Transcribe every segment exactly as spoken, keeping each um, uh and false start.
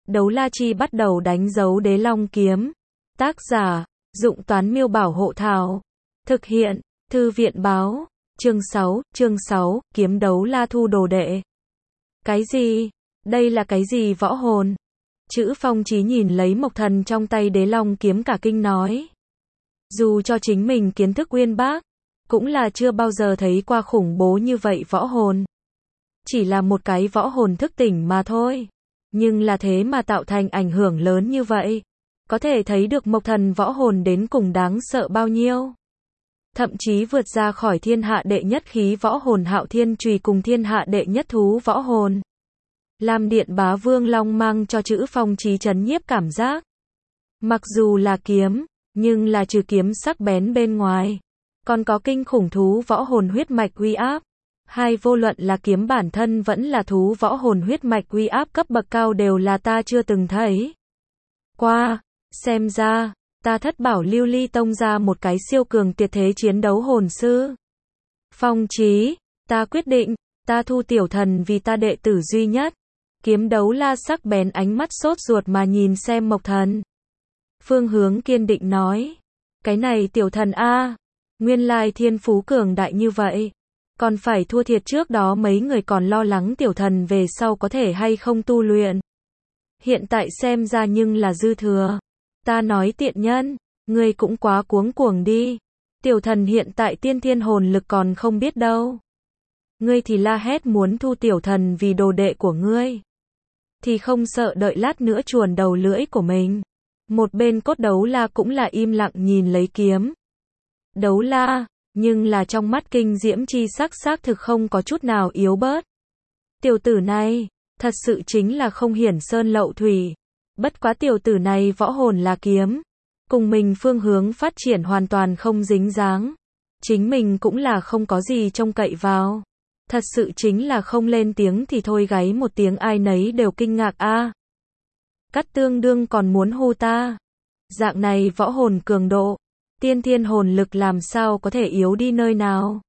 Đấu la chi bắt đầu đánh dấu đế long kiếm. Tác giả, Dụng Toán Miêu Bảo Hộ Thảo. Thực hiện, Thư viện Báo. Chương sáu, chương sáu, kiếm đấu la thu đồ đệ. Cái gì? Đây là cái gì võ hồn? Chữ Phong Chí nhìn lấy Mộc Thần trong tay đế long kiếm cả kinh nói. Dù cho chính mình kiến thức uyên bác, cũng là chưa bao giờ thấy qua khủng bố như vậy võ hồn. Chỉ là một cái võ hồn thức tỉnh mà thôi. Nhưng là thế mà tạo thành ảnh hưởng lớn như vậy. Có thể thấy được Mộc Thần võ hồn đến cùng đáng sợ bao nhiêu. Thậm chí vượt ra khỏi thiên hạ đệ nhất khí võ hồn Hạo Thiên Chùy cùng thiên hạ đệ nhất thú võ hồn. Lam Điện Bá Vương Long mang cho Chữ Phong Chí chấn nhiếp cảm giác. Mặc dù là kiếm, nhưng là trừ kiếm sắc bén bên ngoài, còn có kinh khủng thú võ hồn huyết mạch uy áp. Hai vô luận là kiếm bản thân vẫn là thú võ hồn huyết mạch uy áp cấp bậc cao đều là ta chưa từng thấy qua. Xem ra, ta Thất Bảo Lưu Ly Tông ra một cái siêu cường tuyệt thế chiến đấu hồn sư. Phong Chí, ta quyết định, ta thu Tiểu Thần vì ta đệ tử duy nhất. Kiếm đấu la sắc bén ánh mắt sốt ruột mà nhìn xem Mộc Thần. Phương Hướng kiên định nói, cái này Tiểu Thần a, nguyên lai thiên phú cường đại như vậy, còn phải thua thiệt trước đó mấy người còn lo lắng Tiểu Thần về sau có thể hay không tu luyện. Hiện tại xem ra nhưng là dư thừa. Ta nói tiện nhân, ngươi cũng quá cuống cuồng đi. Tiểu Thần hiện tại tiên thiên hồn lực còn không biết đâu. Ngươi thì la hét muốn thu Tiểu Thần vì đồ đệ của ngươi. Thì không sợ đợi lát nữa chuồn đầu lưỡi của mình. Một bên cốt đấu la cũng là im lặng nhìn lấy kiếm đấu la, nhưng là trong mắt kinh diễm chi sắc xác thực không có chút nào yếu bớt. Tiểu tử này, thật sự chính là không hiển sơn lậu thủy. Bất quá tiểu tử này võ hồn là kiếm, cùng mình phương hướng phát triển hoàn toàn không dính dáng. Chính mình cũng là không có gì trông cậy vào. Thật sự chính là không lên tiếng thì thôi gáy một tiếng ai nấy đều kinh ngạc a. À, Cắt Tương Đương còn muốn hô ta. Dạng này võ hồn cường độ, tiên thiên hồn lực làm sao có thể yếu đi nơi nào.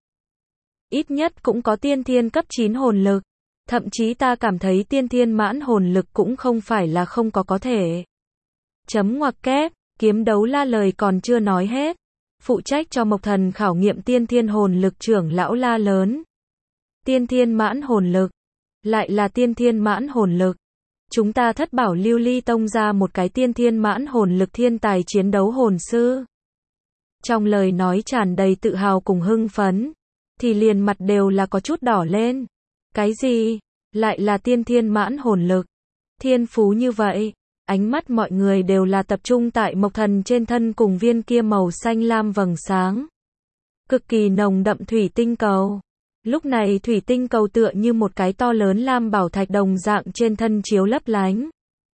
Ít nhất cũng có tiên thiên cấp chín hồn lực. Thậm chí ta cảm thấy tiên thiên mãn hồn lực cũng không phải là không có có thể. Chấm ngoặc kép, kiếm đấu la lời còn chưa nói hết. Phụ trách cho Mộc Thần khảo nghiệm tiên thiên hồn lực trưởng lão la lớn. Tiên thiên mãn hồn lực. Lại là tiên thiên mãn hồn lực. Chúng ta Thất Bảo Lưu Ly Tông ra một cái tiên thiên mãn hồn lực thiên tài chiến đấu hồn sư. Trong lời nói tràn đầy tự hào cùng hưng phấn, thì liền mặt đều là có chút đỏ lên. Cái gì? Lại là tiên thiên mãn hồn lực. Thiên phú như vậy, ánh mắt mọi người đều là tập trung tại Mộc Thần trên thân cùng viên kia màu xanh lam vầng sáng. Cực kỳ nồng đậm thủy tinh cầu. Lúc này thủy tinh cầu tựa như một cái to lớn lam bảo thạch đồng dạng trên thân chiếu lấp lánh.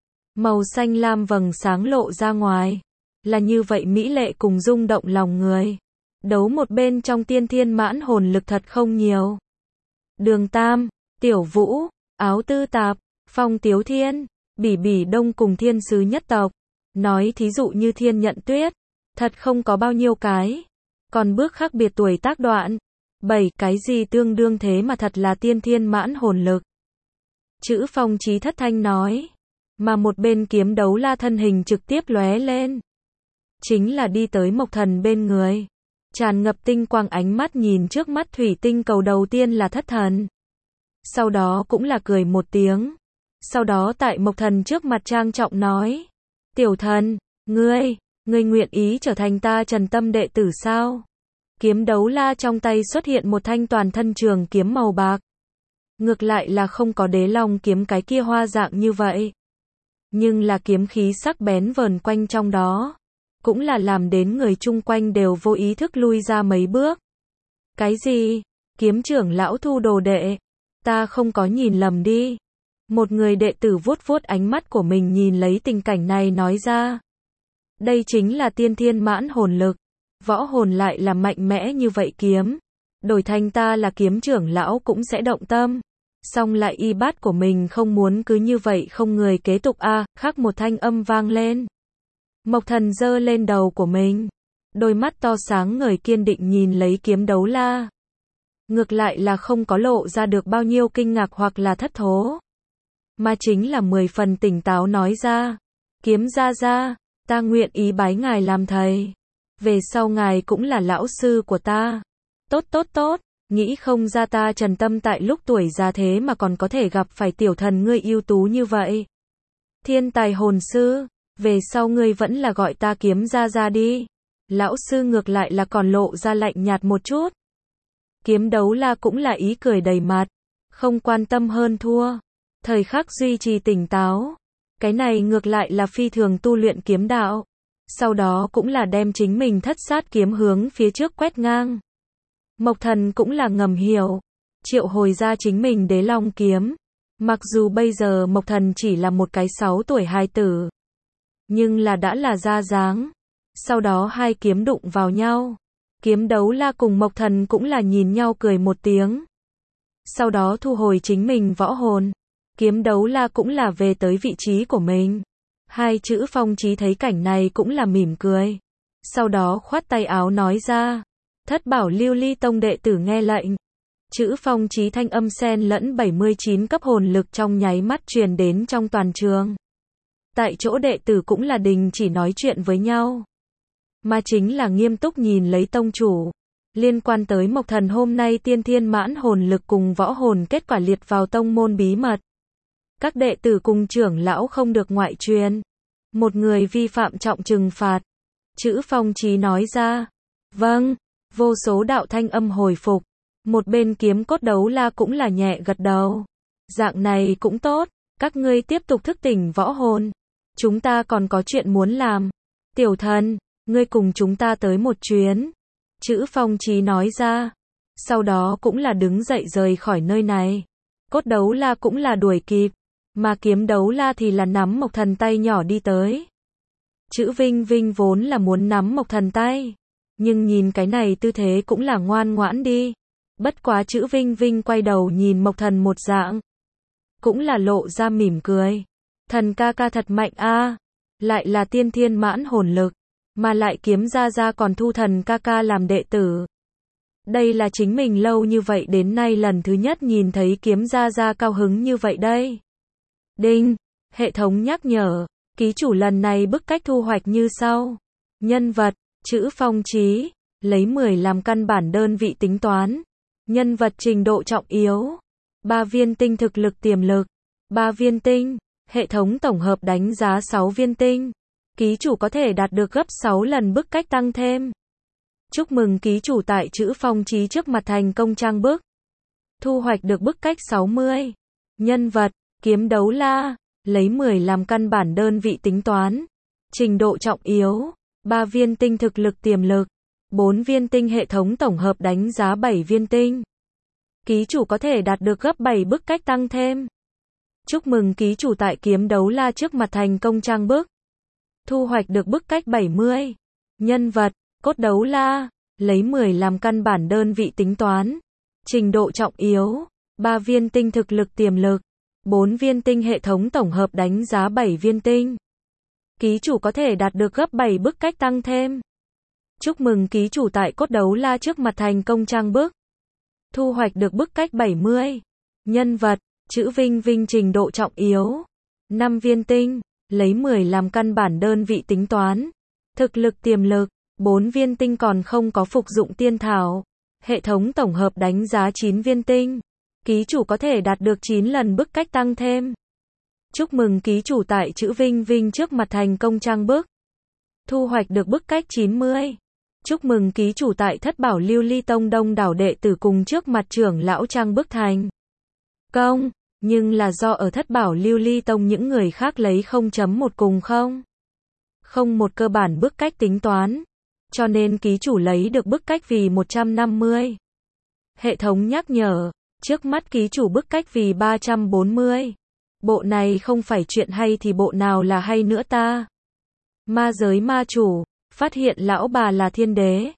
Màu xanh lam vầng sáng lộ ra ngoài. Là như vậy mỹ lệ cùng rung động lòng người. Đấu một bên trong tiên thiên mãn hồn lực thật không nhiều. Đường Tam, Tiểu Vũ, Áo Tư Tạp, Phong Tiếu Thiên, Bỉ Bỉ Đông cùng thiên sứ nhất tộc. Nói thí dụ như Thiên Nhận Tuyết, thật không có bao nhiêu cái. Còn bước khác biệt tuổi tác đoạn, bảy cái gì tương đương thế mà thật là tiên thiên mãn hồn lực. Chữ Phong Chí thất thanh nói. Mà một bên kiếm đấu la thân hình trực tiếp lóe lên. Chính là đi tới Mộc Thần bên người. Tràn ngập tinh quang ánh mắt nhìn trước mắt thủy tinh cầu đầu tiên là Thất Thần. Sau đó cũng là cười một tiếng. Sau đó tại Mộc Thần trước mặt trang trọng nói. Tiểu Thần, ngươi, ngươi nguyện ý trở thành ta Trần Tâm đệ tử sao? Kiếm đấu la trong tay xuất hiện một thanh toàn thân trường kiếm màu bạc. Ngược lại là không có đế long kiếm cái kia hoa dạng như vậy. Nhưng là kiếm khí sắc bén vờn quanh trong đó. Cũng là làm đến người chung quanh đều vô ý thức lui ra mấy bước. Cái gì? Kiếm trưởng lão thu đồ đệ? Ta không có nhìn lầm đi. Một người đệ tử vuốt vuốt ánh mắt của mình nhìn lấy tình cảnh này nói ra. Đây chính là tiên thiên mãn hồn lực. Võ hồn lại là mạnh mẽ như vậy kiếm. Đổi thành ta là kiếm trưởng lão cũng sẽ động tâm. Xong lại y bát của mình không muốn cứ như vậy không người kế tục a. À, khắc một thanh âm vang lên. Mộc Thần giơ lên đầu của mình. Đôi mắt to sáng ngời kiên định nhìn lấy kiếm đấu la. Ngược lại là không có lộ ra được bao nhiêu kinh ngạc hoặc là thất thố. mà chính là mười phần tỉnh táo nói ra. Kiếm gia gia, ta nguyện ý bái ngài làm thầy. Về sau ngài cũng là lão sư của ta. Tốt tốt tốt, nghĩ không ra ta Trần Tâm tại lúc tuổi già thế mà còn có thể gặp phải tiểu thần ngươi ưu tú như vậy. Thiên tài hồn sư, về sau ngươi vẫn là gọi ta Kiếm gia gia đi. Lão sư ngược lại là còn lộ ra lạnh nhạt một chút. Kiếm Đấu La cũng là ý cười đầy mặt, không quan tâm hơn thua, thời khắc duy trì tỉnh táo. Cái này ngược lại là phi thường tu luyện kiếm đạo. Sau đó cũng là đem chính mình thất sát kiếm hướng phía trước quét ngang. Mộc Thần cũng là ngầm hiểu, triệu hồi ra chính mình Đế Long kiếm. Mặc dù bây giờ Mộc Thần chỉ là một cái sáu tuổi hài tử, nhưng là đã là ra dáng. Sau đó hai kiếm đụng vào nhau. Kiếm Đấu La cùng Mộc Thần cũng là nhìn nhau cười một tiếng. Sau đó thu hồi chính mình võ hồn. Kiếm Đấu La cũng là về tới vị trí của mình. Hai chữ Phong Chí thấy cảnh này cũng là mỉm cười. Sau đó khoát tay áo nói ra. Thất bảo Lưu Ly Tông đệ tử nghe lệnh. Chữ Phong Chí thanh âm xen lẫn bảy mươi chín cấp hồn lực trong nháy mắt truyền đến trong toàn trường. Tại chỗ đệ tử cũng là đình chỉ nói chuyện với nhau, mà chính là nghiêm túc nhìn lấy tông chủ. Liên quan tới Mộc Thần hôm nay tiên thiên mãn hồn lực cùng võ hồn kết quả liệt vào tông môn bí mật. Các đệ tử cùng trưởng lão không được ngoại truyền. Một người vi phạm trọng trừng phạt. Chữ Phong Chí nói ra. Vâng, vô số đạo thanh âm hồi phục. Một bên Kiếm Cốt Đấu La cũng là nhẹ gật đầu. Dạng này cũng tốt, các ngươi tiếp tục thức tỉnh võ hồn. Chúng ta còn có chuyện muốn làm. Tiểu thần, ngươi cùng chúng ta tới một chuyến. Chữ Phong Chí nói ra. Sau đó cũng là đứng dậy rời khỏi nơi này. Cốt Đấu La cũng là đuổi kịp. Mà Kiếm Đấu La thì là nắm Mộc Thần tay nhỏ đi tới. Chữ Vinh Vinh vốn là muốn nắm Mộc Thần tay, nhưng nhìn cái này tư thế cũng là ngoan ngoãn đi. Bất quá chữ Vinh Vinh quay đầu nhìn Mộc Thần một dạng, cũng là lộ ra mỉm cười. Thần ca ca thật mạnh a, lại là tiên thiên mãn hồn lực, mà lại Kiếm gia gia còn thu thần ca ca làm đệ tử. Đây là chính mình lâu như vậy đến nay lần thứ nhất nhìn thấy Kiếm gia gia cao hứng như vậy đây. Đinh, hệ thống nhắc nhở, ký chủ lần này bức cách thu hoạch như sau. Nhân vật, chữ Phong Chí, lấy mười làm căn bản đơn vị tính toán. Nhân vật trình độ trọng yếu, ba viên tinh thực lực tiềm lực, ba viên tinh, hệ thống tổng hợp đánh giá sáu viên tinh. Ký chủ có thể đạt được gấp sáu lần bức cách tăng thêm. Chúc mừng ký chủ tại chữ Phong Chí trước mặt thành công trang bức. Thu hoạch được bức cách sáu mươi. Nhân vật, Kiếm Đấu La, lấy mười làm căn bản đơn vị tính toán. Trình độ trọng yếu, ba viên tinh thực lực tiềm lực, bốn viên tinh hệ thống tổng hợp đánh giá bảy viên tinh. Ký chủ có thể đạt được gấp bảy bức cách tăng thêm. Chúc mừng ký chủ tại Kiếm Đấu La trước mặt thành công trang bức. Thu hoạch được bức cách bảy mươi. Nhân vật, Cốt Đấu La, lấy mười làm căn bản đơn vị tính toán. Trình độ trọng yếu, ba viên tinh thực lực tiềm lực, bốn viên tinh hệ thống tổng hợp đánh giá bảy viên tinh. Ký chủ có thể đạt được gấp bảy bức cách tăng thêm. Chúc mừng ký chủ tại Cốt Đấu La trước mặt thành công trang bức. Thu hoạch được bức cách bảy mươi. Nhân vật, chữ Vinh Vinh trình độ trọng yếu, năm viên tinh, lấy mười làm căn bản đơn vị tính toán. Thực lực tiềm lực, bốn viên tinh còn không có phục dụng tiên thảo. Hệ thống tổng hợp đánh giá chín viên tinh. Ký chủ có thể đạt được chín lần bức cách tăng thêm. Chúc mừng ký chủ tại chữ Vinh Vinh trước mặt thành công trang bức. Thu hoạch được bức cách chín mươi. Chúc mừng ký chủ tại Thất bảo Lưu Ly Tông đông đảo đệ tử cùng trước mặt trưởng lão trang bức thành công. Nhưng là do ở Thất bảo Lưu Ly Tông những người khác lấy không chấm một cùng không. Không một cơ bản bức cách tính toán. Cho nên ký chủ lấy được bức cách vì một trăm năm mươi. Hệ thống nhắc nhở. Trước mắt ký chủ bức cách vì ba trăm bốn mươi. Bộ này không phải chuyện hay thì bộ nào là hay nữa ta. Ma giới ma chủ, phát hiện lão bà là thiên đế.